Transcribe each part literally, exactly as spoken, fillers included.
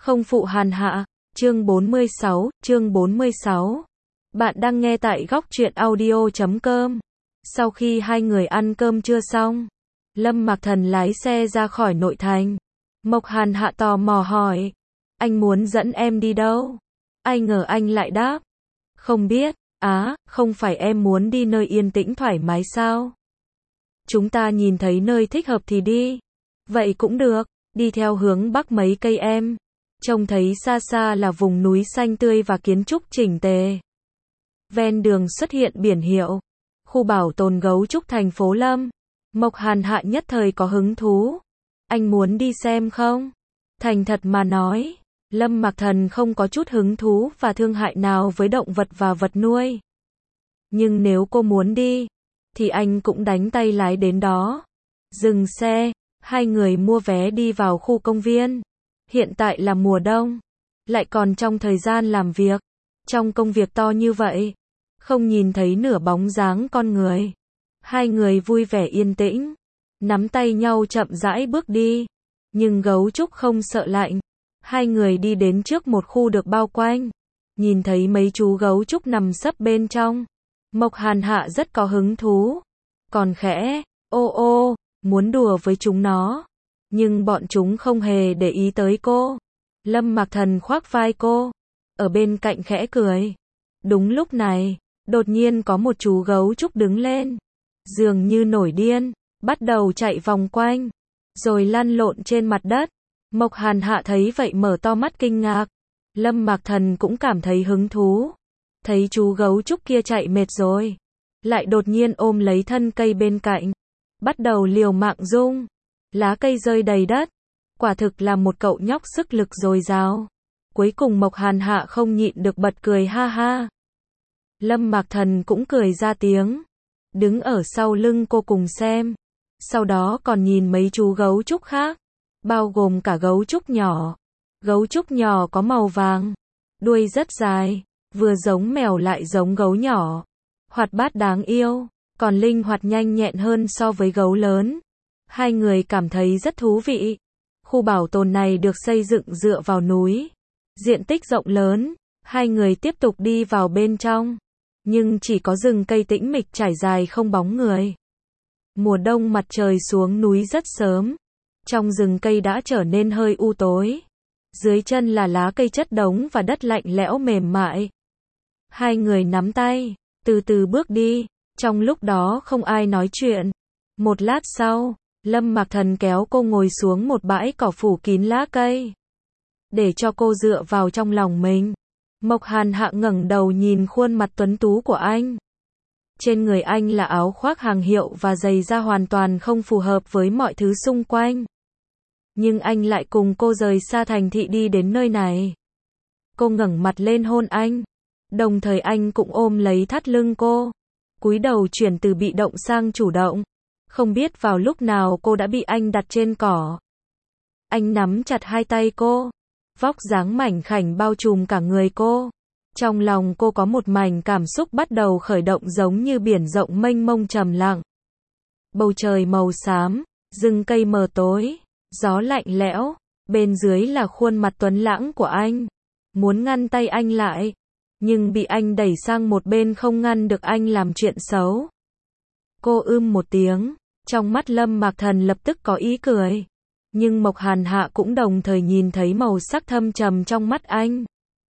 Không phụ Hàn Hạ, chương bốn mươi sáu, chương bốn mươi sáu. Bạn đang nghe tại góc truyện audio chấm com. Sau khi hai người ăn cơm trưa xong, Lâm Mạc Thần lái xe ra khỏi nội thành. Mộc Hàn Hạ tò mò hỏi, anh muốn dẫn em đi đâu? Ai ngờ anh lại đáp, không biết. Á, không phải em muốn đi nơi yên tĩnh thoải mái sao? Chúng ta nhìn thấy nơi thích hợp thì đi. Vậy cũng được, đi theo hướng bắc mấy cây em. Trông thấy xa xa là vùng núi xanh tươi và kiến trúc chỉnh tề. Ven đường xuất hiện biển hiệu, khu bảo tồn gấu trúc thành phố Lâm. Mộc Hàn Hạ nhất thời có hứng thú. Anh muốn đi xem không? Thành thật mà nói, Lâm Mạc Thần không có chút hứng thú và thương hại nào với động vật và vật nuôi. Nhưng nếu cô muốn đi, thì anh cũng đánh tay lái đến đó. Dừng xe, hai người mua vé đi vào khu công viên. Hiện tại là mùa đông, lại còn trong thời gian làm việc. Trong công việc to như vậy, không nhìn thấy nửa bóng dáng con người. Hai người vui vẻ yên tĩnh, nắm tay nhau chậm rãi bước đi. Nhưng gấu trúc không sợ lạnh. Hai người đi đến trước một khu được bao quanh. Nhìn thấy mấy chú gấu trúc nằm sấp bên trong. Mộc Hàn Hạ rất có hứng thú. Còn khẽ, ô ô, muốn đùa với chúng nó. Nhưng bọn chúng không hề để ý tới cô. Lâm Mạc Thần khoác vai cô, ở bên cạnh khẽ cười. Đúng lúc này, đột nhiên có một chú gấu trúc đứng lên. Dường như nổi điên, bắt đầu chạy vòng quanh, rồi lăn lộn trên mặt đất. Mộc Hàn Hạ thấy vậy mở to mắt kinh ngạc. Lâm Mạc Thần cũng cảm thấy hứng thú. Thấy chú gấu trúc kia chạy mệt rồi, lại đột nhiên ôm lấy thân cây bên cạnh, bắt đầu liều mạng rung. Lá cây rơi đầy đất. Quả thực là một cậu nhóc sức lực dồi dào. Cuối cùng Mộc Hàn Hạ không nhịn được bật cười ha ha. Lâm Mạc Thần cũng cười ra tiếng, đứng ở sau lưng cô cùng xem. Sau đó còn nhìn mấy chú gấu trúc khác, bao gồm cả gấu trúc nhỏ. Gấu trúc nhỏ có màu vàng, đuôi rất dài, vừa giống mèo lại giống gấu nhỏ. Hoạt bát đáng yêu, còn linh hoạt nhanh nhẹn hơn so với gấu lớn. Hai người cảm thấy rất thú vị. Khu bảo tồn này được xây dựng dựa vào núi, diện tích rộng lớn. Hai người tiếp tục đi vào bên trong, nhưng chỉ có rừng cây tĩnh mịch trải dài không bóng người. Mùa đông mặt trời xuống núi rất sớm, trong rừng cây đã trở nên hơi u tối. Dưới chân là lá cây chất đống và đất lạnh lẽo mềm mại. Hai người nắm tay, từ từ bước đi, trong lúc đó không ai nói chuyện. Một lát sau, Lâm Mạc Thần kéo cô ngồi xuống một bãi cỏ phủ kín lá cây, để cho cô dựa vào trong lòng mình. Mộc Hàn Hạ ngẩng đầu nhìn khuôn mặt tuấn tú của anh. Trên người anh là áo khoác hàng hiệu và giày da hoàn toàn không phù hợp với mọi thứ xung quanh. Nhưng anh lại cùng cô rời xa thành thị đi đến nơi này. Cô ngẩng mặt lên hôn anh, đồng thời anh cũng ôm lấy thắt lưng cô, cúi đầu chuyển từ bị động sang chủ động. Không biết vào lúc nào cô đã bị anh đặt trên cỏ. Anh nắm chặt hai tay cô, vóc dáng mảnh khảnh bao trùm cả người cô. Trong lòng cô có một mảnh cảm xúc bắt đầu khởi động giống như biển rộng mênh mông trầm lặng. Bầu trời màu xám, rừng cây mờ tối, gió lạnh lẽo, bên dưới là khuôn mặt tuấn lãng của anh. Muốn ngăn tay anh lại, nhưng bị anh đẩy sang một bên không ngăn được anh làm chuyện xấu. Cô ưm một tiếng, trong mắt Lâm Mạc Thần lập tức có ý cười. Nhưng Mộc Hàn Hạ cũng đồng thời nhìn thấy màu sắc thâm trầm trong mắt anh.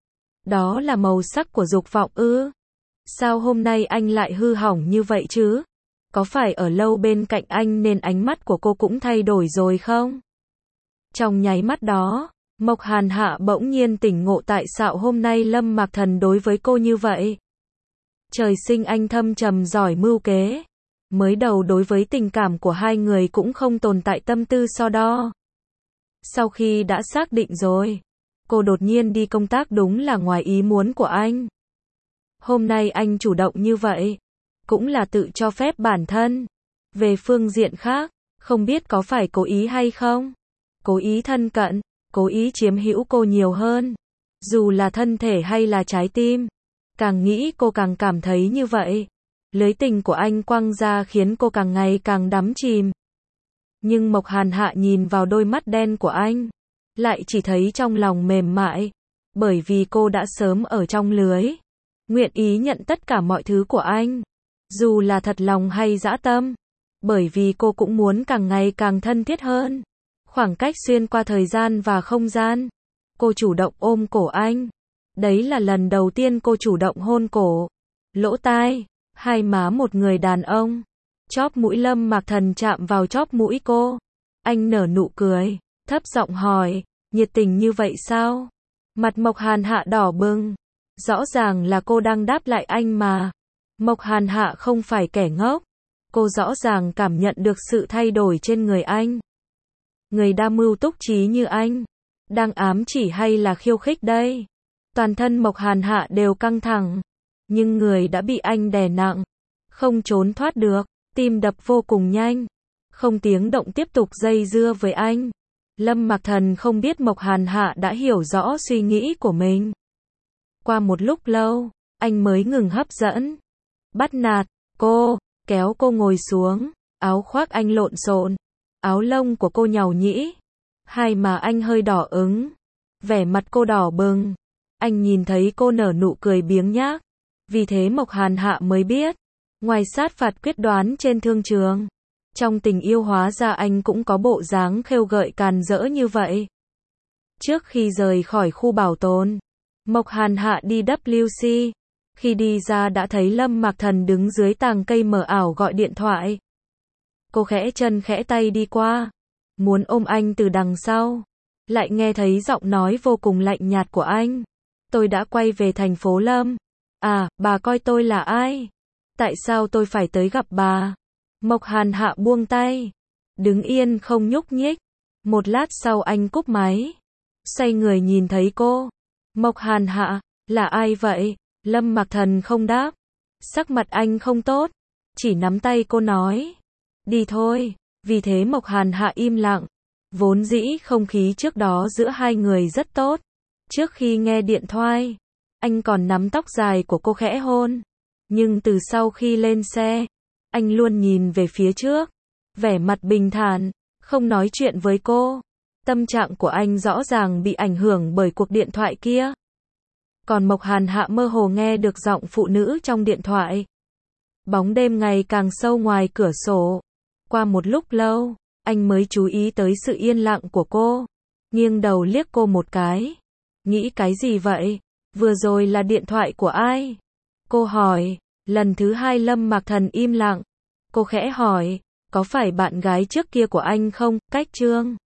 Đó là màu sắc của dục vọng ư? Sao hôm nay anh lại hư hỏng như vậy chứ? Có phải ở lâu bên cạnh anh nên ánh mắt của cô cũng thay đổi rồi không? Trong nháy mắt đó, Mộc Hàn Hạ bỗng nhiên tỉnh ngộ tại sao hôm nay Lâm Mạc Thần đối với cô như vậy. Trời sinh anh thâm trầm giỏi mưu kế. Mới đầu đối với tình cảm của hai người cũng không tồn tại tâm tư so đo. Sau khi đã xác định rồi, cô đột nhiên đi công tác đúng là ngoài ý muốn của anh. Hôm nay anh chủ động như vậy, cũng là tự cho phép bản thân. Về phương diện khác, không biết có phải cố ý hay không? Cố ý thân cận, cố ý chiếm hữu cô nhiều hơn. Dù là thân thể hay là trái tim. Càng nghĩ cô càng cảm thấy như vậy. Lưới tình của anh quăng ra khiến cô càng ngày càng đắm chìm. Nhưng Mộc Hàn Hạ nhìn vào đôi mắt đen của anh, lại chỉ thấy trong lòng mềm mại, bởi vì cô đã sớm ở trong lưới, nguyện ý nhận tất cả mọi thứ của anh, dù là thật lòng hay dã tâm, bởi vì cô cũng muốn càng ngày càng thân thiết hơn. Khoảng cách xuyên qua thời gian và không gian, cô chủ động ôm cổ anh. Đấy là lần đầu tiên cô chủ động hôn cổ, lỗ tai, hai má một người đàn ông. Chóp mũi Lâm Mạc Thần chạm vào chóp mũi cô. Anh nở nụ cười, thấp giọng hỏi, nhiệt tình như vậy sao? Mặt Mộc Hàn Hạ đỏ bừng. Rõ ràng là cô đang đáp lại anh mà. Mộc Hàn Hạ không phải kẻ ngốc. Cô rõ ràng cảm nhận được sự thay đổi trên người anh. Người đa mưu túc trí như anh, đang ám chỉ hay là khiêu khích đây? Toàn thân Mộc Hàn Hạ đều căng thẳng, nhưng người đã bị anh đè nặng, không trốn thoát được, tim đập vô cùng nhanh, không tiếng động tiếp tục dây dưa với anh. Lâm Mạc Thần không biết Mộc Hàn Hạ đã hiểu rõ suy nghĩ của mình. Qua một lúc lâu, anh mới ngừng hấp dẫn, bắt nạt cô, kéo cô ngồi xuống, áo khoác anh lộn xộn, áo lông của cô nhàu nhĩ, hai má anh hơi đỏ ửng, vẻ mặt cô đỏ bừng. Anh nhìn thấy cô nở nụ cười biếng nhác, vì thế Mộc Hàn Hạ mới biết, ngoài sát phạt quyết đoán trên thương trường, trong tình yêu hóa ra anh cũng có bộ dáng khêu gợi càn rỡ như vậy. Trước khi rời khỏi khu bảo tồn, Mộc Hàn Hạ đi W C, khi đi ra đã thấy Lâm Mạc Thần đứng dưới tàng cây mờ ảo gọi điện thoại. Cô khẽ chân khẽ tay đi qua, muốn ôm anh từ đằng sau, lại nghe thấy giọng nói vô cùng lạnh nhạt của anh. Tôi đã quay về thành phố Lâm. À, bà coi tôi là ai? Tại sao tôi phải tới gặp bà? Mộc Hàn Hạ buông tay, đứng yên không nhúc nhích. Một lát sau anh cúp máy, xoay người nhìn thấy cô. Mộc Hàn Hạ, là ai vậy? Lâm Mạc Thần không đáp, sắc mặt anh không tốt, chỉ nắm tay cô nói, đi thôi. Vì thế Mộc Hàn Hạ im lặng. Vốn dĩ không khí trước đó giữa hai người rất tốt. Trước khi nghe điện thoại, anh còn nắm tóc dài của cô khẽ hôn. Nhưng từ sau khi lên xe, anh luôn nhìn về phía trước, vẻ mặt bình thản, không nói chuyện với cô. Tâm trạng của anh rõ ràng bị ảnh hưởng bởi cuộc điện thoại kia. Còn Mộc Hàn Hạ mơ hồ nghe được giọng phụ nữ trong điện thoại. Bóng đêm ngày càng sâu ngoài cửa sổ. Qua một lúc lâu, anh mới chú ý tới sự yên lặng của cô. Nghiêng đầu liếc cô một cái. Nghĩ cái gì vậy? Vừa rồi là điện thoại của ai? Cô hỏi. Lần thứ hai Lâm Mạc Thần im lặng. Cô khẽ hỏi, có phải bạn gái trước kia của anh không? Cách Trương